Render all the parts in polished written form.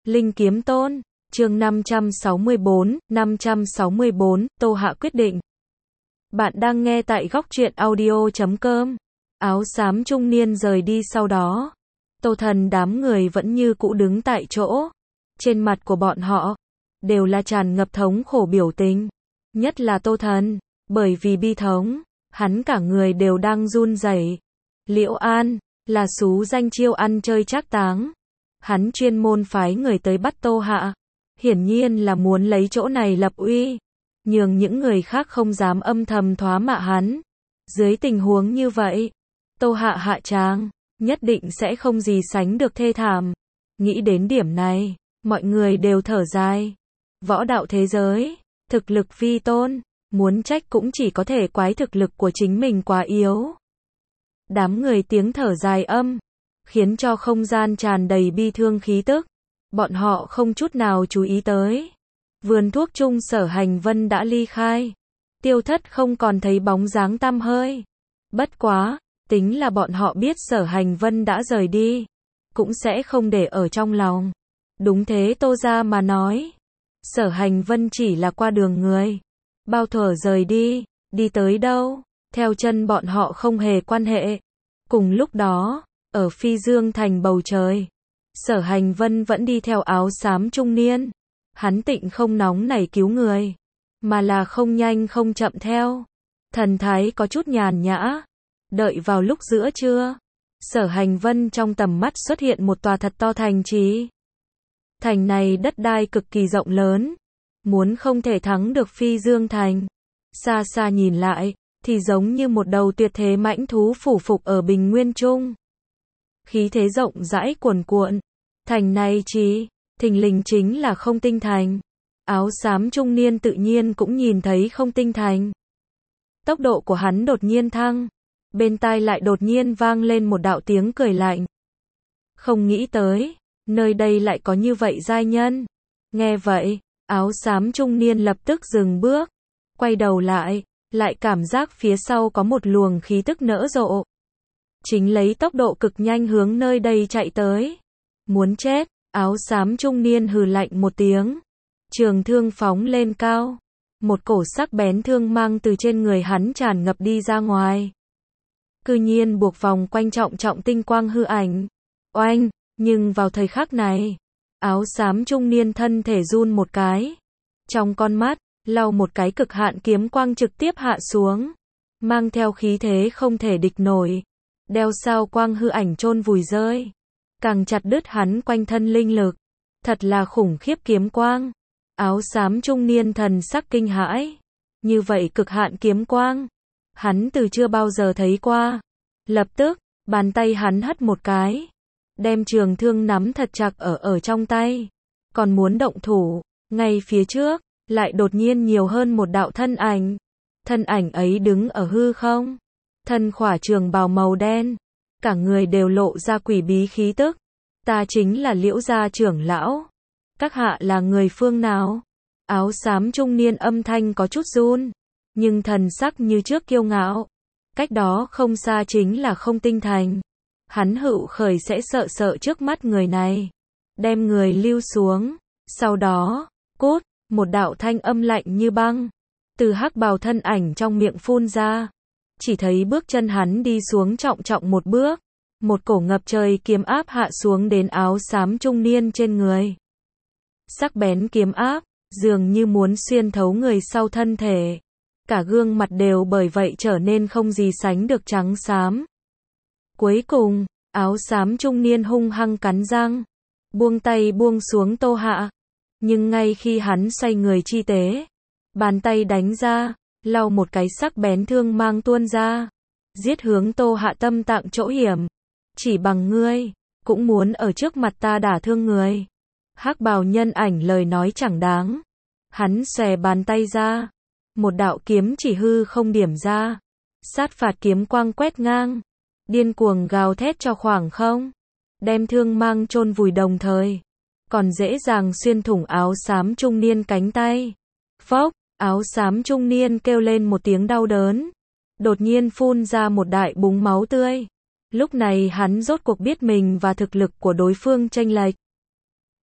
Linh Kiếm Tôn, chương 564, Tô Hạ quyết định. Bạn đang nghe tại góc truyện audio.com. Áo xám trung niên rời đi sau đó. Tô Thần đám người vẫn như cũ đứng tại chỗ. Trên mặt của bọn họ, đều là tràn ngập thống khổ biểu tình. Nhất là Tô Thần, bởi vì bi thống, hắn cả người đều đang run rẩy. Liễu An, là xú danh chiêu ăn chơi trác táng. Hắn chuyên môn phái người tới bắt Tô Hạ. Hiển nhiên là muốn lấy chỗ này lập uy, nhường những người khác không dám âm thầm thoá mạ hắn. Dưới tình huống như vậy, Tô Hạ hạ tràng, nhất định sẽ không gì sánh được thê thảm. Nghĩ đến điểm này, mọi người đều thở dài. Võ đạo thế giới, thực lực vi tôn, muốn trách cũng chỉ có thể quái thực lực của chính mình quá yếu. Đám người tiếng thở dài khiến cho không gian tràn đầy bi thương khí tức. Bọn họ không chút nào chú ý tới. Vườn thuốc chung Sở Hành Vân đã ly khai. Tiêu thất không còn thấy bóng dáng tăm hơi. Bất quá, tính là bọn họ biết Sở Hành Vân đã rời đi, cũng sẽ không để ở trong lòng. Đúng thế Tô gia mà nói. Sở Hành Vân chỉ là qua đường người. Bao thuở rời đi, đi tới đâu, theo chân bọn họ không hề quan hệ. Cùng lúc đó, ở Phi Dương thành bầu trời, Sở Hành Vân vẫn đi theo áo xám trung niên. Hắn tịnh không nóng nảy cứu người, mà là không nhanh không chậm theo. Thần thái có chút nhàn nhã. Đợi vào lúc giữa trưa, Sở Hành Vân trong tầm mắt xuất hiện một tòa thật to thành trì. Thành này đất đai cực kỳ rộng lớn, muốn không thể thắng được Phi Dương thành. Xa xa nhìn lại, thì giống như một đầu tuyệt thế mãnh thú phủ phục ở bình nguyên trung. Khí thế rộng rãi cuồn cuộn. Thành này thình lình chính là Không Tinh Thành. Áo xám trung niên tự nhiên cũng nhìn thấy Không Tinh Thành. Tốc độ của hắn đột nhiên thăng. Bên tai lại đột nhiên vang lên một đạo tiếng cười lạnh. Không nghĩ tới, nơi đây lại có như vậy giai nhân. Nghe vậy, áo xám trung niên lập tức dừng bước. Quay đầu lại cảm giác phía sau có một luồng khí tức nở rộ. Chính lấy tốc độ cực nhanh hướng nơi đây chạy tới. Muốn chết, áo xám trung niên hừ lạnh một tiếng. Trường thương phóng lên cao. Một cổ sắc bén thương mang từ trên người hắn tràn ngập đi ra ngoài. Cư nhiên buộc vòng quanh trọng tinh quang hư ảnh. Oanh, nhưng vào thời khắc này, áo xám trung niên thân thể run một cái. Trong con mắt, lau một cái cực hạn kiếm quang trực tiếp hạ xuống. Mang theo khí thế không thể địch nổi. Đeo sao quang hư ảnh chôn vùi rơi. Càng chặt đứt hắn quanh thân linh lực. Thật là khủng khiếp kiếm quang. Áo xám trung niên thần sắc kinh hãi. Như vậy cực hạn kiếm quang, hắn từ chưa bao giờ thấy qua. Lập tức, bàn tay hắn hất một cái. Đem trường thương nắm thật chặt ở trong tay. Còn muốn động thủ, ngay phía trước, lại đột nhiên nhiều hơn một đạo thân ảnh. Thân ảnh ấy đứng ở hư không. Thân khỏa trường bào màu đen. Cả người đều lộ ra quỷ bí khí tức. Ta chính là Liễu gia trưởng lão. Các hạ là người phương nào? Áo xám trung niên âm thanh có chút run, nhưng thần sắc như trước kiêu ngạo. Cách đó không xa chính là Không Tinh Thành. Hắn hữu khởi sẽ sợ trước mắt người này. Đem người lưu xuống. Sau đó, cút, một đạo thanh âm lạnh như băng. Từ hắc bào thân ảnh trong miệng phun ra. Chỉ thấy bước chân hắn đi xuống trọng một bước. Một cổ ngập trời kiếm áp hạ xuống đến áo xám trung niên trên người. Sắc bén kiếm áp, dường như muốn xuyên thấu người sau thân thể. Cả gương mặt đều bởi vậy trở nên không gì sánh được trắng xám. Cuối cùng, áo xám trung niên hung hăng cắn răng. Buông tay buông xuống Tô Hạ. Nhưng ngay khi hắn xoay người chi tế, bàn tay đánh ra, lau một cái sắc bén thương mang tuôn ra. Giết hướng Tô Hạ tâm tạng chỗ hiểm. Chỉ bằng ngươi, cũng muốn ở trước mặt ta đả thương người. Hắc bào nhân ảnh lời nói chẳng đáng. Hắn xòe bàn tay ra. Một đạo kiếm chỉ hư không điểm ra. Sát phạt kiếm quang quét ngang. Điên cuồng gào thét cho khoảng không. Đem thương mang chôn vùi đồng thời. Còn dễ dàng xuyên thủng áo xám trung niên cánh tay. Phốc, áo xám trung niên kêu lên một tiếng đau đớn. Đột nhiên phun ra một đại búng máu tươi. Lúc này hắn rốt cuộc biết mình và thực lực của đối phương chênh lệch.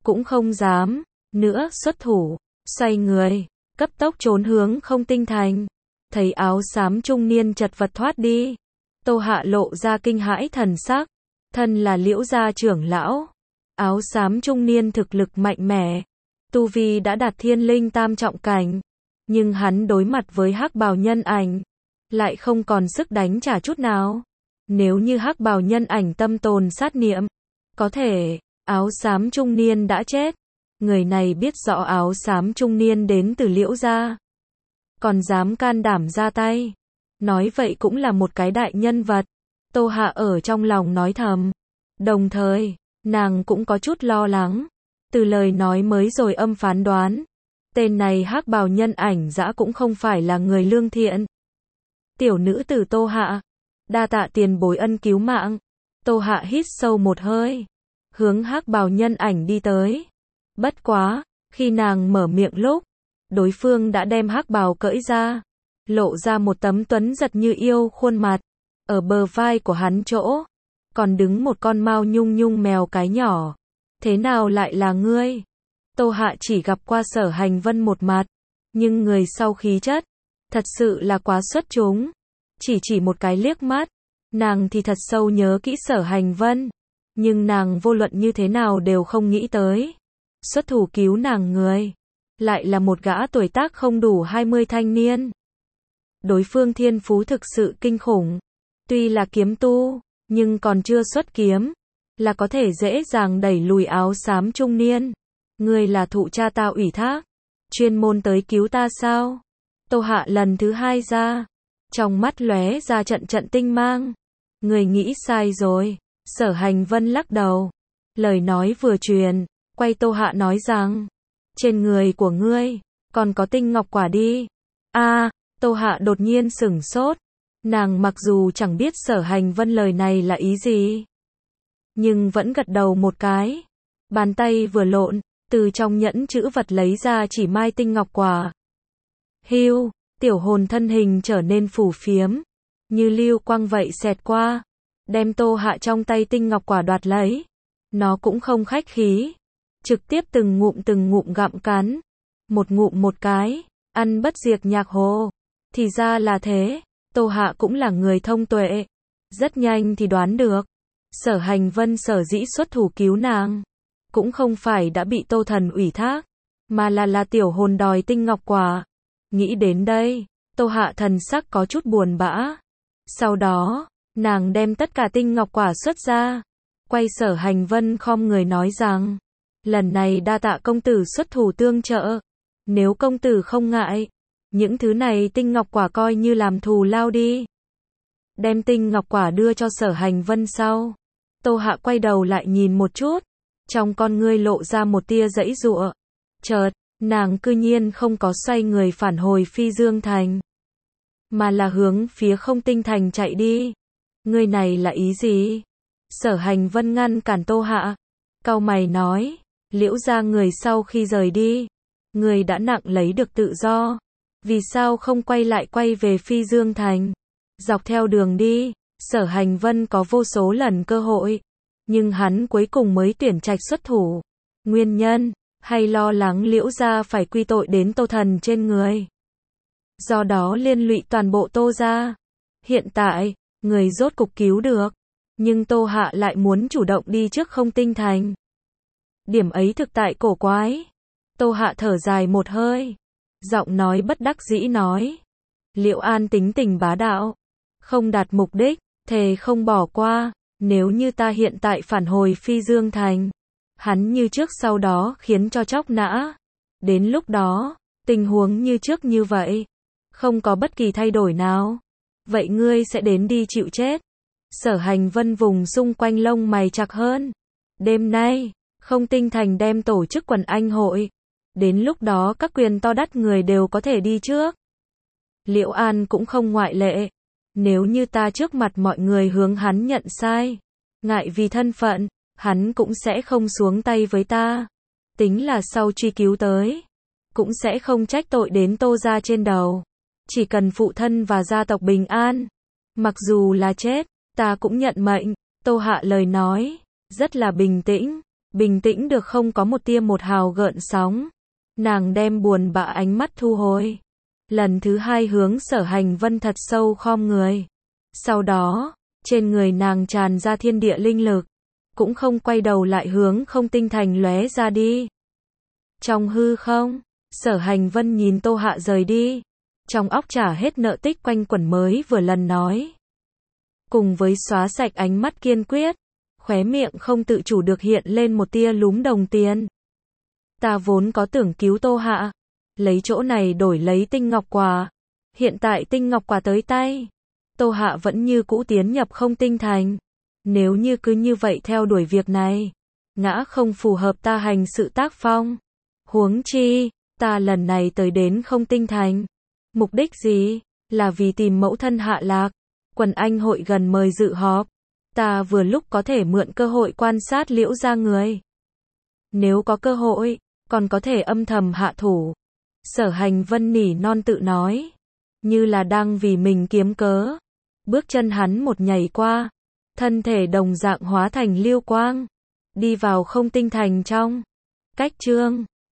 cũng không dám nữa xuất thủ, xoay người, cấp tốc trốn hướng Không Tinh Thành. Thấy áo xám trung niên chật vật thoát đi, Tô Hạ lộ ra kinh hãi thần sắc, thân là Liễu gia trưởng lão, áo xám trung niên thực lực mạnh mẽ, tu vi đã đạt thiên linh tam trọng cảnh, nhưng hắn đối mặt với hắc bào nhân ảnh, lại không còn sức đánh trả chút nào. Nếu như hắc bào nhân ảnh tâm tồn sát niệm, có thể, áo xám trung niên đã chết. Người này biết rõ áo xám trung niên đến từ Liễu gia, còn dám can đảm ra tay. Nói vậy cũng là một cái đại nhân vật. Tô Hạ ở trong lòng nói thầm. Đồng thời, nàng cũng có chút lo lắng. Từ lời nói mới rồi âm phán đoán, tên này hắc bào nhân ảnh dã cũng không phải là người lương thiện. Tiểu nữ tử Tô Hạ, đa tạ tiền bối ân cứu mạng. Tô Hạ hít sâu một hơi, hướng hắc bào nhân ảnh đi tới. Bất quá, khi nàng mở miệng lúc, đối phương đã đem hắc bào cởi ra, lộ ra một tấm tuấn giật như yêu khuôn mặt. Ở bờ vai của hắn chỗ, còn đứng một con mao nhung nhung mèo cái nhỏ. Thế nào lại là ngươi? Tô Hạ chỉ gặp qua Sở Hành Vân một mặt, nhưng người sau khí chất, thật sự là quá xuất chúng. Chỉ một cái liếc mắt, nàng thì thật sâu nhớ kỹ Sở Hành Vân, nhưng nàng vô luận như thế nào đều không nghĩ tới. Xuất thủ cứu nàng người, lại là một gã tuổi tác không đủ 20 thanh niên. Đối phương thiên phú thực sự kinh khủng, tuy là kiếm tu, nhưng còn chưa xuất kiếm, là có thể dễ dàng đẩy lùi áo xám trung niên. Ngươi là thụ cha ta ủy thác, chuyên môn tới cứu ta sao? Tô Hạ lần thứ hai ra, trong mắt lóe ra trận trận tinh mang. Người nghĩ sai rồi. Sở Hành Vân lắc đầu, lời nói vừa truyền, quay Tô Hạ nói rằng, trên người của ngươi, còn có tinh ngọc quả đi. Tô Hạ đột nhiên sửng sốt, nàng mặc dù chẳng biết Sở Hành Vân lời này là ý gì, nhưng vẫn gật đầu một cái. Bàn tay vừa lộn, từ trong nhẫn chữ vật lấy ra chỉ mai tinh ngọc quả. Hưu, tiểu hồn thân hình trở nên phù phiếm, như lưu quang vậy xẹt qua, đem Tô Hạ trong tay tinh ngọc quả đoạt lấy. Nó cũng không khách khí, trực tiếp từng ngụm gặm cắn, một ngụm một cái, ăn bất diệt nhạc hồ. Thì ra là thế, Tô Hạ cũng là người thông tuệ, rất nhanh thì đoán được, Sở Hành Vân sở dĩ xuất thủ cứu nàng, cũng không phải đã bị Tô Thần ủy thác, mà là tiểu hồn đòi tinh ngọc quả. Nghĩ đến đây, Tô Hạ thần sắc có chút buồn bã. Sau đó, nàng đem tất cả tinh ngọc quả xuất ra, quay Sở Hành Vân khom người nói rằng, lần này đa tạ công tử xuất thủ tương trợ, nếu công tử không ngại, những thứ này tinh ngọc quả coi như làm thù lao đi. Đem tinh ngọc quả đưa cho Sở Hành Vân sau, Tô Hạ quay đầu lại nhìn một chút, trong con ngươi lộ ra một tia giãy giụa. Chợt, nàng cư nhiên không có xoay người phản hồi Phi Dương Thành, mà là hướng phía Không Tinh Thành chạy đi. Ngươi này là ý gì? Sở Hành Vân ngăn cản Tô Hạ, cau mày nói, Liễu gia người sau khi rời đi, người đã nặng lấy được tự do, vì sao không quay về Phi Dương Thành? Dọc theo đường đi, Sở Hành Vân có vô số lần cơ hội, nhưng hắn cuối cùng mới tuyển trạch xuất thủ. Nguyên nhân, hay lo lắng Liễu gia phải quy tội đến Tô Thần trên người, do đó liên lụy toàn bộ Tô gia. Hiện tại, người rốt cục cứu được, nhưng Tô Hạ lại muốn chủ động đi trước Không Tinh Thành. Điểm ấy thực tại cổ quái. Tô Hạ thở dài một hơi, giọng nói bất đắc dĩ nói, Liễu An tính tình bá đạo, không đạt mục đích, thề không bỏ qua. Nếu như ta hiện tại phản hồi Phi Dương Thành, hắn như trước sau đó khiến cho chóc nã. Đến lúc đó, tình huống như trước như vậy, không có bất kỳ thay đổi nào. Vậy ngươi sẽ đến đi chịu chết. Sở Hành Vân vùng xung quanh lông mày chặt hơn. Đêm nay, Không Tinh Thành đem tổ chức quần anh hội. Đến lúc đó các quyền to đắt người đều có thể đi trước. Liễu An cũng không ngoại lệ. Nếu như ta trước mặt mọi người hướng hắn nhận sai, ngại vì thân phận, hắn cũng sẽ không xuống tay với ta. Tính là sau truy cứu tới, cũng sẽ không trách tội đến Tô gia trên đầu. Chỉ cần phụ thân và gia tộc bình an, mặc dù là chết, ta cũng nhận mệnh. Tô Hạ lời nói rất là bình tĩnh, bình tĩnh được không có một tia một hào gợn sóng. Nàng đem buồn bã ánh mắt thu hồi. Lần thứ hai hướng Sở Hành Vân thật sâu khom người. Sau đó, trên người nàng tràn ra thiên địa linh lực, cũng không quay đầu lại hướng không tinh thành lóe ra đi. Trong hư không, Sở Hành Vân nhìn Tô Hạ rời đi, trong óc trả hết nợ tích quanh quẩn mới vừa lần nói. Cùng với xóa sạch ánh mắt kiên quyết, khóe miệng không tự chủ được hiện lên một tia lúm đồng tiền. Ta vốn có tưởng cứu Tô Hạ, lấy chỗ này đổi lấy tinh ngọc quả. Hiện tại tinh ngọc quả tới tay, Tô Hạ vẫn như cũ tiến nhập không tinh thành. Nếu như cứ như vậy theo đuổi việc này, ngã không phù hợp ta hành sự tác phong. Huống chi, ta lần này tới đến không tinh thành. Mục đích gì? Là vì tìm mẫu thân Hạ lạc. Quần anh hội gần mời dự họp. Ta vừa lúc có thể mượn cơ hội quan sát Liễu gia người. Nếu có cơ hội, còn có thể âm thầm hạ thủ. Sở Hành Vân nỉ non tự nói, như là đang vì mình kiếm cớ. Bước chân hắn một nhảy qua, thân thể đồng dạng hóa thành lưu quang, đi vào không tinh thành trong. Cách chương